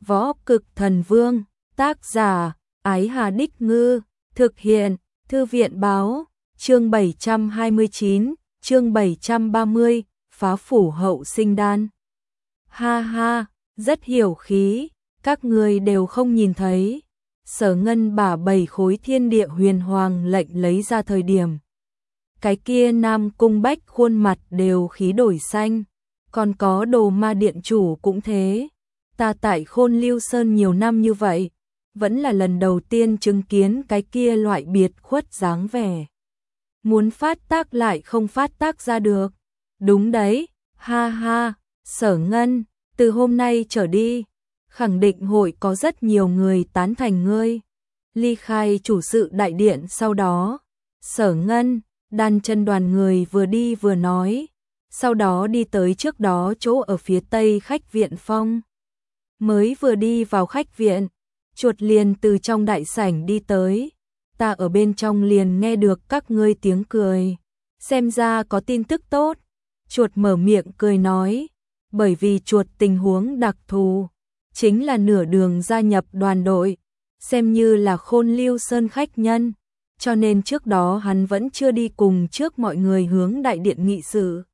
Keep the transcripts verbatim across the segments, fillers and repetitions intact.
Võ Cực Thần Vương, tác giả, Ái Hà Đích Ngư, thực hiện, Thư viện Báo, chương bảy trăm hai mươi chín, chương bảy trăm ba mươi, phá phủ hậu sinh đan. Ha ha, rất hiểu khí, các người đều không nhìn thấy. Sở Ngân bả bảy khối thiên địa huyền hoàng lệnh lấy ra thời điểm. Cái kia Nam Cung Bách khuôn mặt đều khí đổi xanh, còn có Đồ Ma Điện chủ cũng thế. Ta tại Khôn Lưu Sơn nhiều năm như vậy, vẫn là lần đầu tiên chứng kiến cái kia loại biệt khuất dáng vẻ. Muốn phát tác lại không phát tác ra được. Đúng đấy, ha ha, Sở Ngân, từ hôm nay trở đi, khẳng định hội có rất nhiều người tán thành ngươi. Ly khai chủ sự đại điện sau đó, Sở Ngân, đan chân đoàn người vừa đi vừa nói, sau đó đi tới trước đó chỗ ở phía tây khách viện phong. Mới vừa đi vào khách viện, chuột liền từ trong đại sảnh đi tới, ta ở bên trong liền nghe được các ngươi tiếng cười, xem ra có tin tức tốt. Chuột mở miệng cười nói, bởi vì chuột tình huống đặc thù, chính là nửa đường gia nhập đoàn đội, xem như là Khôn Lưu Sơn khách nhân, cho nên trước đó hắn vẫn chưa đi cùng trước mọi người hướng đại điện nghị sự,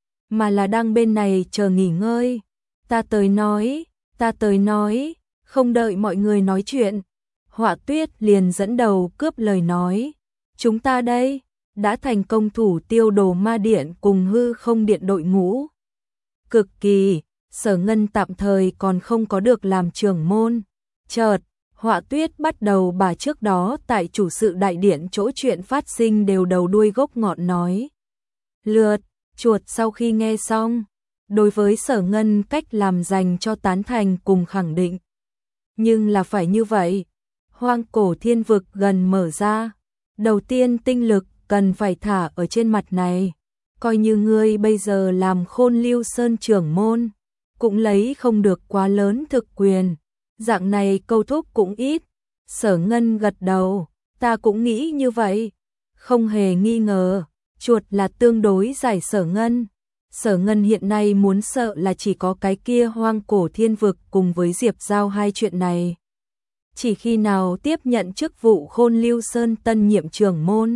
mà là đang bên này chờ nghỉ ngơi. Ta tới nói, ta tới nói, không đợi mọi người nói chuyện, Họa Tuyết liền dẫn đầu cướp lời nói, chúng ta đây, đã thành công thủ tiêu Đồ Ma Điện cùng Hư Không Điện đội ngũ. Cực kỳ, Sở Ngân tạm thời còn không có được làm trưởng môn. Chợt, Họa Tuyết bắt đầu bà trước đó tại chủ sự đại điện chỗ chuyện phát sinh đều đầu đuôi gốc ngọn nói. Lượt, chuột sau khi nghe xong, đối với Sở Ngân cách làm dành cho tán thành cùng khẳng định. Nhưng là phải như vậy, hoang cổ thiên vực gần mở ra, đầu tiên tinh lực cần phải thả ở trên mặt này, coi như ngươi bây giờ làm Khôn Lưu Sơn trưởng môn, cũng lấy không được quá lớn thực quyền, dạng này câu thúc cũng ít. Sở Ngân gật đầu, ta cũng nghĩ như vậy, không hề nghi ngờ, chuột là tương đối giải Sở Ngân. Sở Ngân hiện nay muốn sợ là chỉ có cái kia hoang cổ thiên vực cùng với Diệp Giao hai chuyện này. Chỉ khi nào tiếp nhận chức vụ Khôn Lưu Sơn tân nhiệm trưởng môn,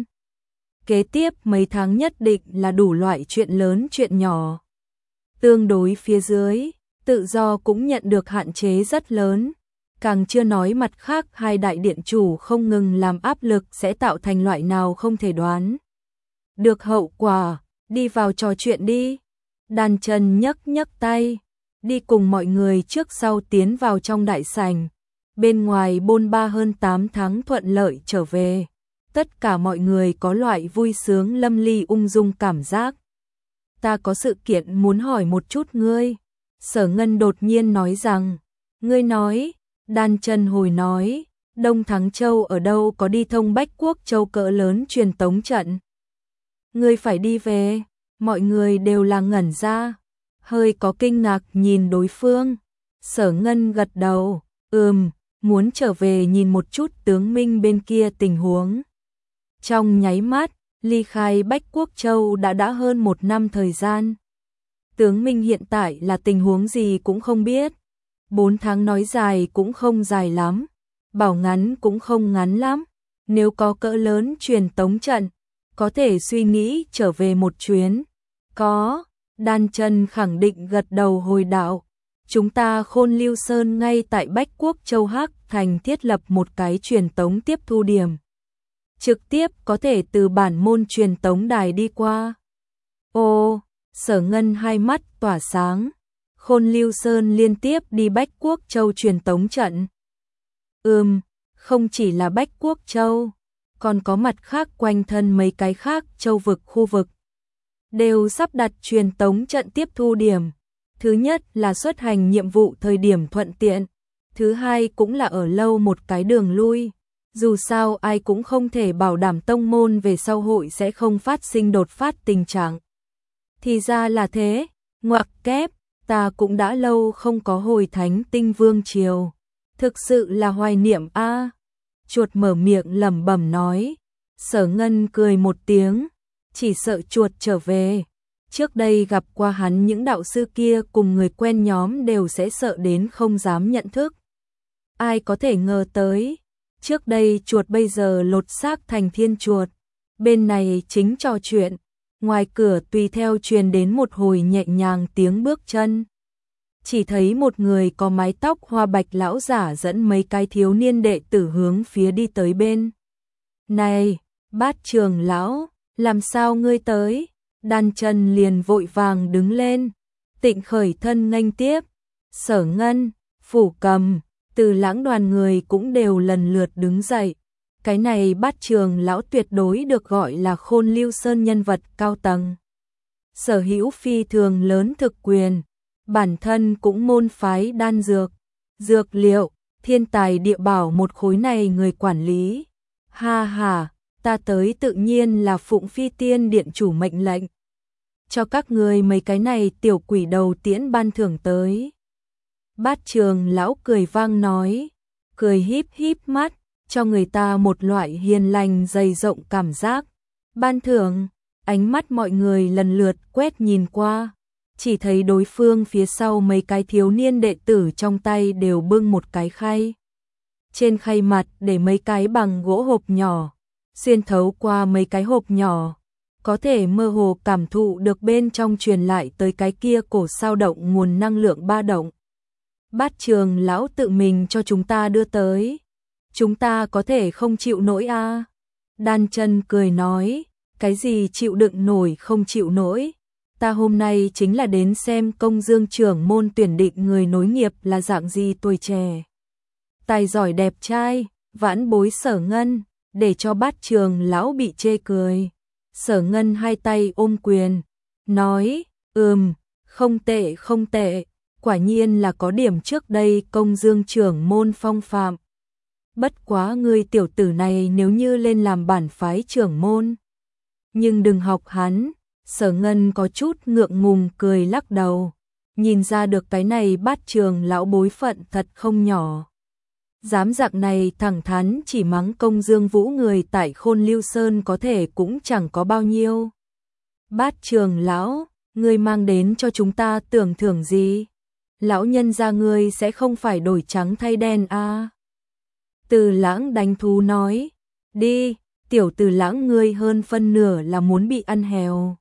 kế tiếp mấy tháng nhất định là đủ loại chuyện lớn chuyện nhỏ. Tương đối phía dưới, tự do cũng nhận được hạn chế rất lớn, càng chưa nói mặt khác hai đại điện chủ không ngừng làm áp lực sẽ tạo thành loại nào không thể đoán được hậu quả. Đi vào trò chuyện đi. Đan Chân nhấc nhấc tay, đi cùng mọi người trước sau tiến vào trong đại sảnh. Bên ngoài bôn ba hơn tám tháng thuận lợi trở về, tất cả mọi người có loại vui sướng lâm ly ung dung cảm giác. Ta có sự kiện muốn hỏi một chút ngươi. Sở Ngân đột nhiên nói rằng, ngươi nói. Đan Chân hồi nói, Đông Thắng Châu ở đâu có đi thông Bách Quốc Châu cỡ lớn truyền tống trận. Ngươi phải đi về. Mọi người đều là ngẩn ra, hơi có kinh ngạc nhìn đối phương. Sở Ngân gật đầu, ừm, muốn trở về nhìn một chút tướng Minh bên kia tình huống. Trong nháy mắt, ly khai Bách Quốc Châu đã đã hơn một năm thời gian. Tướng Minh hiện tại là tình huống gì cũng không biết. Bốn tháng nói dài cũng không dài lắm, bảo ngắn cũng không ngắn lắm. Nếu có cỡ lớn truyền tống trận, có thể suy nghĩ trở về một chuyến. Có, Đan Chân khẳng định gật đầu hồi đạo. Chúng ta Khôn Lưu Sơn ngay tại Bách Quốc Châu Hắc Thành thiết lập một cái truyền tống tiếp thu điểm. Trực tiếp có thể từ bản môn truyền tống đài đi qua. Ô, Sở Ngân hai mắt tỏa sáng. Khôn Lưu Sơn liên tiếp đi Bách Quốc Châu truyền tống trận. Ừm, không chỉ là Bách Quốc Châu, còn có mặt khác quanh thân mấy cái khác châu vực khu vực. Đều sắp đặt truyền tống trận tiếp thu điểm. Thứ nhất là xuất hành nhiệm vụ thời điểm thuận tiện. Thứ hai cũng là ở lâu một cái đường lui. Dù sao ai cũng không thể bảo đảm tông môn về sau hội sẽ không phát sinh đột phát tình trạng. Thì ra là thế, ngoặc kép, ta cũng đã lâu không có hồi Thánh Tinh Vương Triều. Thực sự là hoài niệm a. À. Chuột mở miệng lẩm bẩm nói. Sở Ngân cười một tiếng. Chỉ sợ chuột trở về. Trước đây gặp qua hắn những đạo sư kia cùng người quen nhóm đều sẽ sợ đến không dám nhận thức. Ai có thể ngờ tới, trước đây chuột bây giờ lột xác thành thiên chuột. Bên này chính trò chuyện, ngoài cửa tùy theo truyền đến một hồi nhẹ nhàng tiếng bước chân. Chỉ thấy một người có mái tóc hoa bạch lão giả dẫn mấy cái thiếu niên đệ tử hướng phía đi tới bên. Này, Bát trưởng lão, làm sao ngươi tới? Đan Chân liền vội vàng đứng lên, Tịnh khởi thân nghênh tiếp. Sở Ngân, Phủ Cầm, Từ Lãng đoàn người cũng đều lần lượt đứng dậy. Cái này Bát trưởng lão tuyệt đối được gọi là Khôn Lưu Sơn nhân vật cao tầng. Sở hữu phi thường lớn thực quyền, bản thân cũng môn phái đan dược, dược liệu, thiên tài địa bảo một khối này người quản lý. Ha ha, ta tới tự nhiên là phụng Phi Tiên điện chủ mệnh lệnh. Cho các người mấy cái này tiểu quỷ đầu tiễn ban thưởng tới. Bát trưởng lão cười vang nói, cười híp híp mắt, cho người ta một loại hiền lành dày rộng cảm giác. Ban thưởng, ánh mắt mọi người lần lượt quét nhìn qua, chỉ thấy đối phương phía sau mấy cái thiếu niên đệ tử trong tay đều bưng một cái khay. Trên khay mặt để mấy cái bằng gỗ hộp nhỏ, xuyên thấu qua mấy cái hộp nhỏ, có thể mơ hồ cảm thụ được bên trong truyền lại tới cái kia cổ sao động nguồn năng lượng ba động. Bát trưởng lão tự mình cho chúng ta đưa tới, chúng ta có thể không chịu nổi a? À? Đan Chân cười nói, cái gì chịu đựng nổi không chịu nổi? Ta hôm nay chính là đến xem Công Dương trưởng môn tuyển định người nối nghiệp là dạng gì tuổi trẻ, tài giỏi đẹp trai, vãn bối Sở Ngân, để cho Bát trưởng lão bị chê cười. Sở Ngân hai tay ôm quyền, nói, ừm, không tệ không tệ, quả nhiên là có điểm trước đây Công Dương trưởng môn phong phạm. Bất quá ngươi tiểu tử này nếu như lên làm bản phái trưởng môn, nhưng đừng học hắn. Sở Ngân có chút ngượng ngùng cười lắc đầu, nhìn ra được cái này Bát trưởng lão bối phận thật không nhỏ. Dám dạng này thẳng thắn chỉ mắng Công Dương Vũ người tại Khôn Lưu Sơn có thể cũng chẳng có bao nhiêu. Bát trưởng lão, ngươi mang đến cho chúng ta tưởng thưởng gì? Lão nhân gia ngươi sẽ không phải đổi trắng thay đen a? À? Từ Lãng đánh thú nói, đi, tiểu Từ Lãng ngươi hơn phân nửa là muốn bị ăn hèo.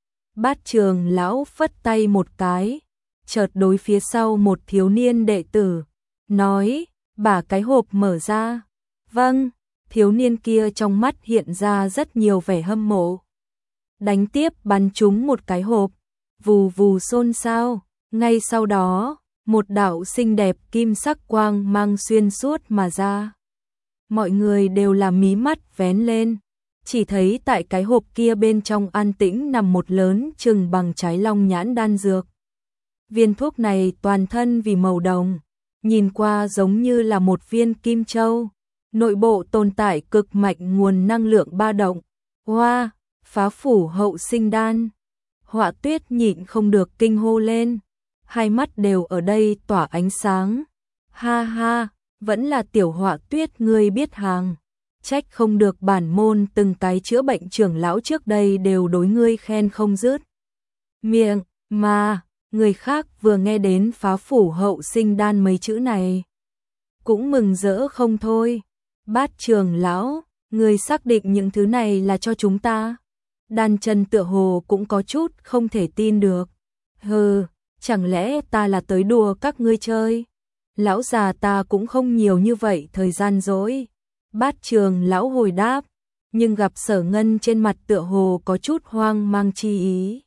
Bát trưởng lão phất tay một cái, chợt đối phía sau một thiếu niên đệ tử, nói, bả cái hộp mở ra. Vâng, thiếu niên kia trong mắt hiện ra rất nhiều vẻ hâm mộ. Đánh tiếp bắn trúng một cái hộp, vù vù xôn xao, ngay sau đó, một đạo xinh đẹp kim sắc quang mang xuyên suốt mà ra. Mọi người đều là mí mắt vén lên, chỉ thấy tại cái hộp kia bên trong an tĩnh nằm một lớn chừng bằng trái long nhãn đan dược. Viên thuốc này toàn thân vì màu đồng, nhìn qua giống như là một viên kim châu, nội bộ tồn tại cực mạnh nguồn năng lượng ba động. Hoa, phá phủ hậu sinh đan. Họa Tuyết nhịn không được kinh hô lên, hai mắt đều ở đây tỏa ánh sáng. Ha ha, vẫn là tiểu Họa Tuyết ngươi biết hàng, trách không được bản môn từng cái chữa bệnh trưởng lão trước đây đều đối ngươi khen không dứt miệng, mà người khác vừa nghe đến phá phủ hậu sinh đan mấy chữ này cũng mừng rỡ không thôi. Bát trưởng lão, ngươi xác định những thứ này là cho chúng ta? Đan Chân tựa hồ cũng có chút không thể tin được. Hừ, chẳng lẽ ta là tới đùa các ngươi chơi? Lão già ta cũng không nhiều như vậy thời gian rỗi. Bát trưởng lão hồi đáp, nhưng gặp Sở Ngân trên mặt tựa hồ có chút hoang mang chi ý.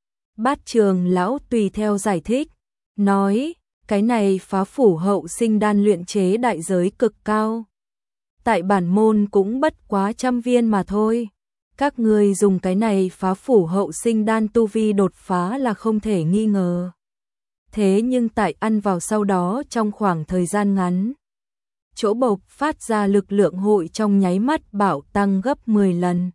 Bát trưởng lão tùy theo giải thích, nói, cái này phá phủ hậu sinh đan luyện chế đại giới cực cao. Tại bản môn cũng bất quá trăm viên mà thôi. Các ngươi dùng cái này phá phủ hậu sinh đan tu vi đột phá là không thể nghi ngờ. Thế nhưng tại ăn vào sau đó trong khoảng thời gian ngắn, chỗ bộc phát ra lực lượng hội trong nháy mắt bảo tăng gấp mười lần.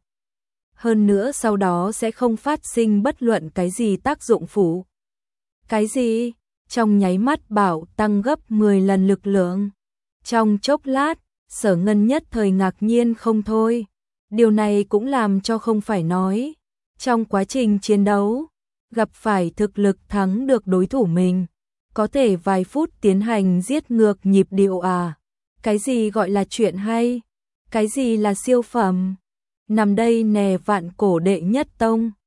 Hơn nữa sau đó sẽ không phát sinh bất luận cái gì tác dụng phụ. Cái gì? Trong nháy mắt bảo tăng gấp mười lần lực lượng. Trong chốc lát, Sở Ngân nhất thời ngạc nhiên không thôi. Điều này cũng làm cho không phải nói. Trong quá trình chiến đấu, gặp phải thực lực thắng được đối thủ mình, có thể vài phút tiến hành giết ngược nhịp điệu à. Cái gì gọi là chuyện hay? Cái gì là siêu phẩm? Nằm đây nè vạn cổ đệ nhất tông.